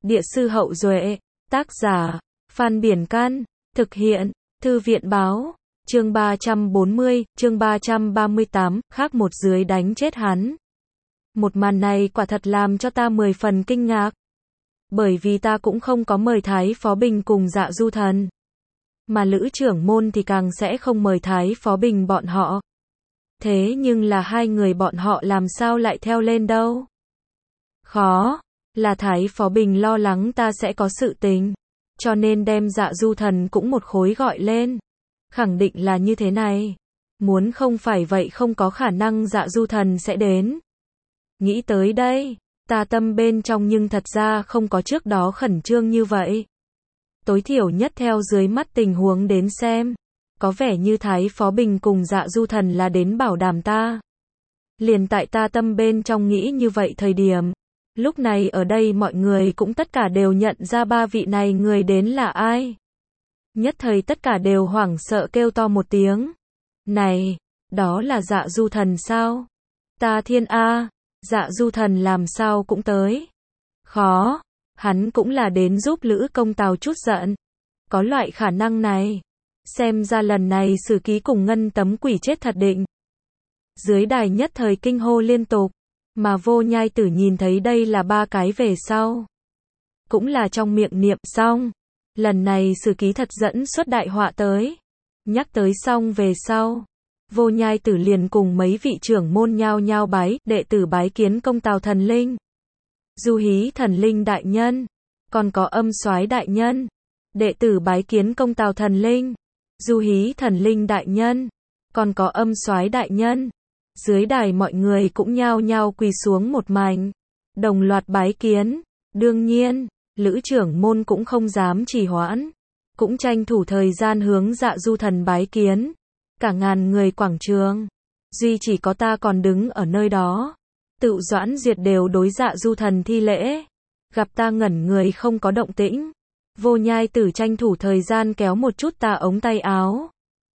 Địa sư Hậu Duệ, tác giả, Phan Biển Can, thực hiện, Thư viện Báo, chương 340, chương 338, khác một dưới đánh chết hắn. Một màn này quả thật làm cho ta 10 phần kinh ngạc. Bởi vì ta cũng không có mời Thái Phó Bình cùng Dạ Du Thần. Mà Lữ trưởng môn thì càng sẽ không mời Thái Phó Bình bọn họ. Thế nhưng là hai người bọn họ làm sao lại theo lên đâu? Khó, là Thái Phó Bình lo lắng ta sẽ có sự tình, cho nên đem Dạ Du Thần cũng một khối gọi lên. Khẳng định là như thế này. Muốn không phải vậy không có khả năng Dạ Du Thần sẽ đến. Nghĩ tới đây, ta tâm bên trong nhưng thật ra không có trước đó khẩn trương như vậy. Tối thiểu nhất theo dưới mắt tình huống đến xem, có vẻ như Thái Phó Bình cùng Dạ Du Thần là đến bảo đảm ta. Liền tại ta tâm bên trong nghĩ như vậy thời điểm, lúc này ở đây mọi người cũng tất cả đều nhận ra ba vị này người đến là ai. Nhất thời tất cả đều hoảng sợ kêu to một tiếng. Này, đó là Dạ Du Thần sao? Ta thiên A, Dạ Du Thần làm sao cũng tới. Khó, hắn cũng là đến giúp Lữ Công Tào chút giận. Có loại khả năng này. Xem ra lần này Sử Ký cùng Ngân Tấm Quỷ chết thật định. Dưới đài nhất thời kinh hô liên tục. Mà Vô Nhai Tử nhìn thấy đây là ba cái về sau. Cũng là trong miệng niệm xong. Lần này Sử Ký thật dẫn xuất đại họa tới. Nhắc tới xong về sau. Vô Nhai Tử liền cùng mấy vị trưởng môn nhao nhao bái, đệ tử bái kiến Công Tào thần linh. Du Hí thần linh đại nhân. Còn có Âm Soái đại nhân. Đệ tử bái kiến Công Tào thần linh. Du Hí thần linh đại nhân. Còn có Âm Soái đại nhân. Dưới đài mọi người cũng nhao nhao quỳ xuống một mảnh. Đồng loạt bái kiến. Đương nhiên, Lữ trưởng môn cũng không dám trì hoãn. Cũng tranh thủ thời gian hướng Dạ Du Thần bái kiến. Cả ngàn người quảng trường. Duy chỉ có ta còn đứng ở nơi đó. Tự Doãn Diệt đều đối Dạ Du Thần thi lễ. Gặp ta ngẩn người không có động tĩnh. Vô Nhai Tử tranh thủ thời gian kéo một chút ta ống tay áo.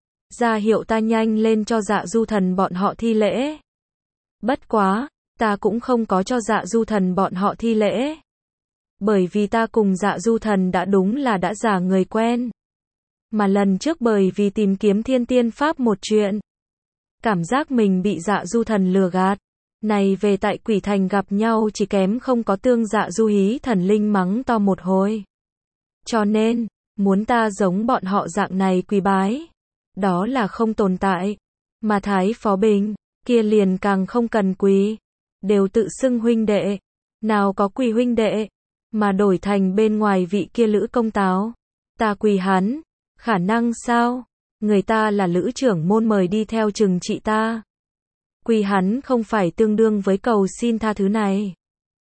Ra hiệu ta nhanh lên cho Dạ Du Thần bọn họ thi lễ. Bất quá, ta cũng không có cho Dạ Du Thần bọn họ thi lễ. Bởi vì ta cùng Dạ Du Thần đã đúng là đã giả người quen. Mà lần trước bởi vì tìm kiếm Thiên Tiên Pháp một chuyện. Cảm giác mình bị Dạ Du Thần lừa gạt. Này về tại Quỷ Thành gặp nhau chỉ kém không có tương Dạ Du Hí thần linh mắng to một hồi. Cho nên, muốn ta giống bọn họ dạng này quỳ bái. Đó là không tồn tại. Mà Thái Phó Bình, kia liền càng không cần quỳ. Đều tự xưng huynh đệ. Nào có quỳ huynh đệ. Mà đổi thành bên ngoài vị kia Lữ Công Táo. Ta quỳ hắn. Khả năng sao? Người ta là Lữ trưởng môn mời đi theo trừng trị ta. Quỳ hắn không phải tương đương với cầu xin tha thứ này.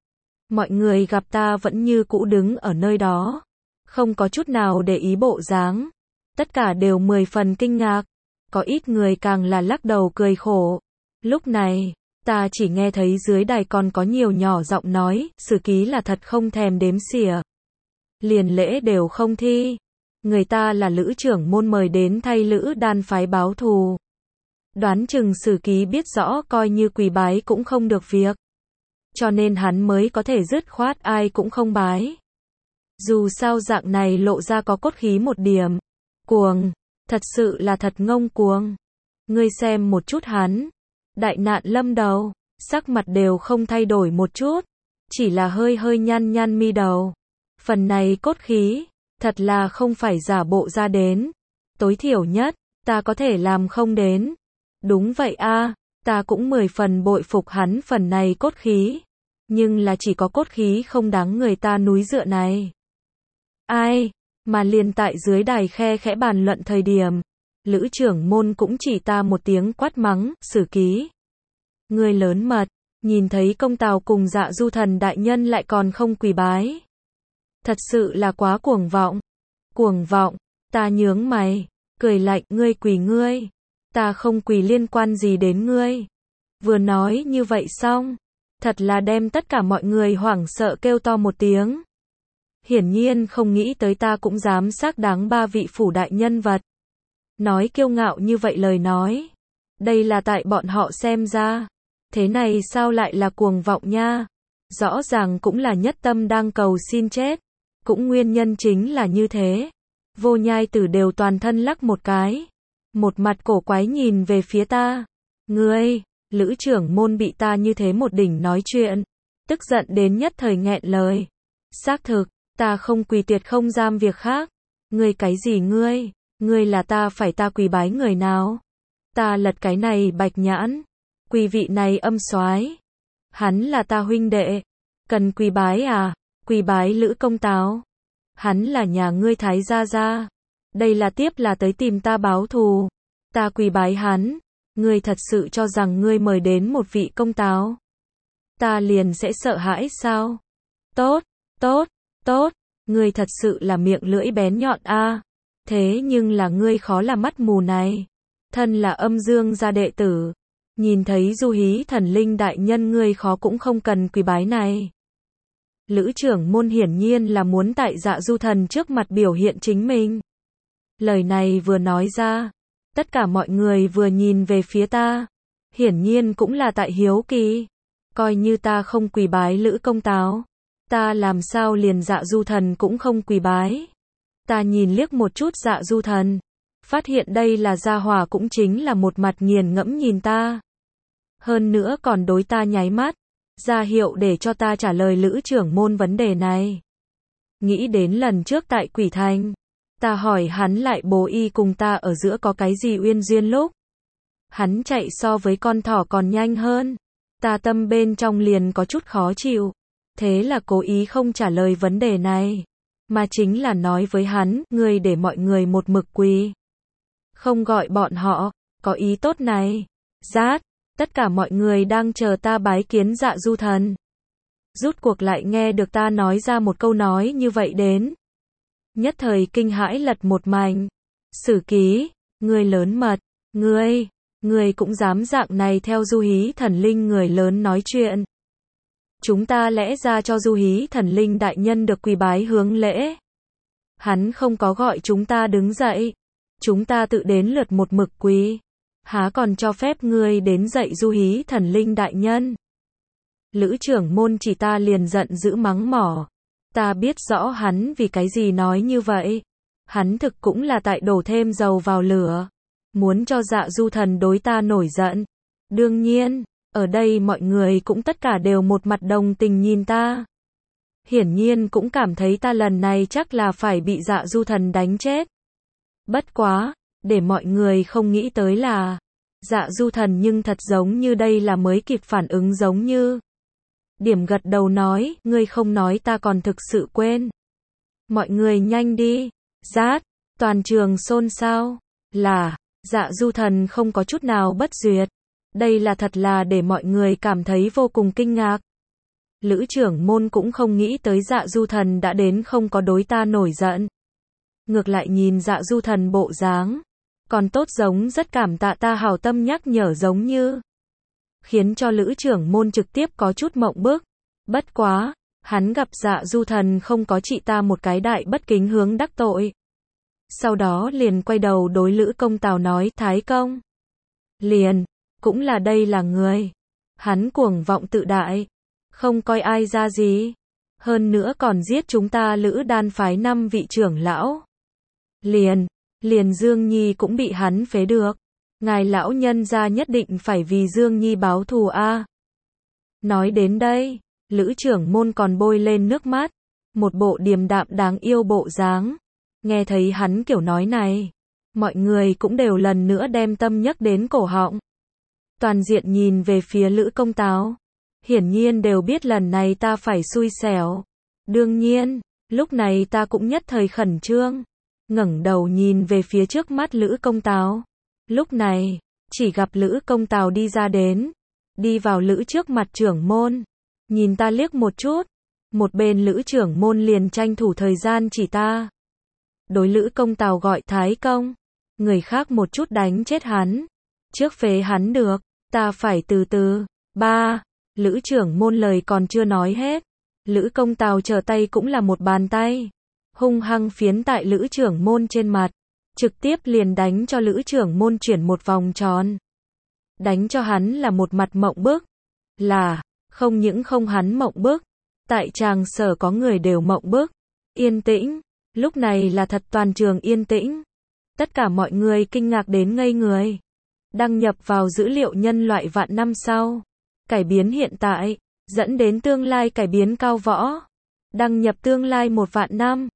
Mọi người gặp ta vẫn như cũ đứng ở nơi đó. Không có chút nào để ý bộ dáng. Tất cả đều 10 phần kinh ngạc. Có ít người càng là lắc đầu cười khổ. Lúc này, ta chỉ nghe thấy dưới đài còn có nhiều nhỏ giọng nói, Sử Ký là thật không thèm đếm xỉa. Liền lễ đều không thi. Người ta là Lữ trưởng môn mời đến thay Lữ đan phái báo thù. Đoán chừng Sử Ký biết rõ coi như quỳ bái cũng không được việc. Cho nên hắn mới có thể dứt khoát ai cũng không bái. Dù sao dạng này lộ ra có cốt khí một điểm. Cuồng, thật sự là thật ngông cuồng. Ngươi xem một chút hắn. Đại nạn lâm đầu, sắc mặt đều không thay đổi một chút. Chỉ là hơi hơi nhăn nhăn mi đầu. Phần này cốt khí, thật là không phải giả bộ ra đến. Tối thiểu nhất, ta có thể làm không đến. Đúng vậy a, ta cũng 10 phần bội phục hắn phần này cốt khí. Nhưng là chỉ có cốt khí không đáng người ta núi dựa này. Ai, mà liền tại dưới đài khe khẽ bàn luận thời điểm. Lữ trưởng môn cũng chỉ ta một tiếng quát mắng, Sử Ký. Ngươi lớn mật, nhìn thấy Công Tào cùng Dạ Du Thần đại nhân lại còn không quỳ bái. Thật sự là quá cuồng vọng. Cuồng vọng, ta nhướng mày, cười lạnh, ngươi quỳ ngươi. Ta không quỳ liên quan gì đến ngươi. Vừa nói như vậy xong, thật là đem tất cả mọi người hoảng sợ kêu to một tiếng. Hiển nhiên không nghĩ tới ta cũng dám xác đáng ba vị phủ đại nhân vật. Nói kiêu ngạo như vậy lời nói. Đây là tại bọn họ xem ra. Thế này sao lại là cuồng vọng nha? Rõ ràng cũng là nhất tâm đang cầu xin chết. Cũng nguyên nhân chính là như thế. Vô Nhai Tử đều toàn thân lắc một cái. Một mặt cổ quái nhìn về phía ta. Ngươi, Lữ trưởng môn bị ta như thế một đỉnh nói chuyện. Tức giận đến nhất thời nghẹn lời. Xác thực, ta không quỳ tuyệt không giam việc khác. Ngươi cái gì ngươi? Ngươi là ta phải ta quỳ bái người nào? Ta lật cái này bạch nhãn. Quỳ vị này âm soái. Hắn là ta huynh đệ. Cần quỳ bái à? Quỳ bái Lữ công táo. Hắn là nhà ngươi Thái gia gia. Đây là tiếp là tới tìm ta báo thù. Ta quỳ bái hắn. Ngươi thật sự cho rằng ngươi mời đến một vị công táo. Ta liền sẽ sợ hãi sao? Tốt, tốt, tốt. Ngươi thật sự là miệng lưỡi bén nhọn a. Thế nhưng là ngươi khó là mắt mù này. Thân là âm dương gia đệ tử. Nhìn thấy Du Hí Thần Linh đại nhân ngươi khó cũng không cần quỳ bái này. Lữ trưởng môn hiển nhiên là muốn tại Dạ Du Thần trước mặt biểu hiện chính mình. Lời này vừa nói ra, tất cả mọi người vừa nhìn về phía ta. Hiển nhiên cũng là tại hiếu kỳ. Coi như ta không quỳ bái Lữ công táo. Ta làm sao liền Dạ Du Thần cũng không quỳ bái. Ta nhìn liếc một chút Dạ Du Thần. Phát hiện đây là gia hỏa cũng chính là một mặt nghiền ngẫm nhìn ta. Hơn nữa còn đối ta nháy mắt. Ra hiệu để cho ta trả lời Lữ trưởng môn vấn đề này. Nghĩ đến lần trước tại Quỷ Thành. Ta hỏi hắn lại bố y cùng ta ở giữa có cái gì uyên duyên lúc. Hắn chạy so với con thỏ còn nhanh hơn. Ta tâm bên trong liền có chút khó chịu. Thế là cố ý không trả lời vấn đề này. Mà chính là nói với hắn, ngươi để mọi người một mực quỳ. Không gọi bọn họ, có ý tốt này. Rát, tất cả mọi người đang chờ ta bái kiến Dạ Du Thần. Rút cuộc lại nghe được ta nói ra một câu nói như vậy đến. Nhất thời kinh hãi lật một mảnh. Sử Ký, ngươi lớn mật, ngươi cũng dám dạng này theo Du Hí Thần Linh người lớn nói chuyện. Chúng ta lẽ ra cho Du Hí Thần Linh đại nhân được quỳ bái hướng lễ. Hắn không có gọi chúng ta đứng dậy. Chúng ta tự đến lượt một mực quỳ. Há còn cho phép ngươi đến dạy Du Hí Thần Linh đại nhân. Lữ trưởng môn chỉ ta liền giận dữ mắng mỏ. Ta biết rõ hắn vì cái gì nói như vậy. Hắn thực cũng là tại đổ thêm dầu vào lửa. Muốn cho Dạ Du Thần đối ta nổi giận. Đương nhiên, ở đây mọi người cũng tất cả đều một mặt đồng tình nhìn ta. Hiển nhiên cũng cảm thấy ta lần này chắc là phải bị Dạ Du Thần đánh chết. Bất quá, để mọi người không nghĩ tới là Dạ Du Thần nhưng thật giống như đây là mới kịp phản ứng giống như. Điểm gật đầu nói, ngươi không nói ta còn thực sự quên. Mọi người nhanh đi. Rát, toàn trường xôn xao. Là, Dạ Du Thần không có chút nào bất duyệt. Đây là thật là để mọi người cảm thấy vô cùng kinh ngạc. Lữ trưởng môn cũng không nghĩ tới Dạ Du Thần đã đến không có đối ta nổi giận. Ngược lại nhìn Dạ Du Thần bộ dáng. Còn tốt giống rất cảm tạ ta hảo tâm nhắc nhở giống như. Khiến cho Lữ trưởng môn trực tiếp có chút mộng bức. Bất quá, hắn gặp Dạ Du Thần không có trị ta một cái đại bất kính hướng đắc tội. Sau đó liền quay đầu đối Lữ công tào nói Thái công. Liền, cũng là đây là người. Hắn cuồng vọng tự đại. Không coi ai ra gì. Hơn nữa còn giết chúng ta Lữ đan phái 5 vị trưởng lão. Liền Dương Nhi cũng bị hắn phế được. Ngài lão nhân gia nhất định phải vì Dương Nhi báo thù a. Nói đến đây, Lữ trưởng môn còn bôi lên nước mắt. Một bộ điềm đạm đáng yêu bộ dáng. Nghe thấy hắn kiểu nói này. Mọi người cũng đều lần nữa đem tâm nhắc đến cổ họng. Toàn diện nhìn về phía Lữ công táo. Hiển nhiên đều biết lần này ta phải xui xẻo. Đương nhiên, lúc này ta cũng nhất thời khẩn trương. Ngẩng đầu nhìn về phía trước mắt Lữ công táo. Lúc này, chỉ gặp Lữ công táo đi ra đến. Đi vào Lữ trước mặt trưởng môn. Nhìn ta liếc một chút. Một bên Lữ trưởng môn liền tranh thủ thời gian chỉ ta. Đối Lữ công táo gọi Thái công. Người khác một chút đánh chết hắn. Trước phế hắn được. Ta phải từ từ. Ba. Lữ trưởng môn lời còn chưa nói hết. Lữ công tào trở tay cũng là một bàn tay. Hung hăng phiến tại Lữ trưởng môn trên mặt. Trực tiếp liền đánh cho Lữ trưởng môn chuyển một vòng tròn. Đánh cho hắn là một mặt mộng bức. Là, không những không hắn mộng bức. Tại tràng sở có người đều mộng bức. Yên tĩnh. Lúc này là thật toàn trường yên tĩnh. Tất cả mọi người kinh ngạc đến ngây người. Đăng nhập vào dữ liệu nhân loại vạn năm sau. Cải biến hiện tại. Dẫn đến tương lai cải biến cao võ. Đăng nhập tương lai 1 vạn năm.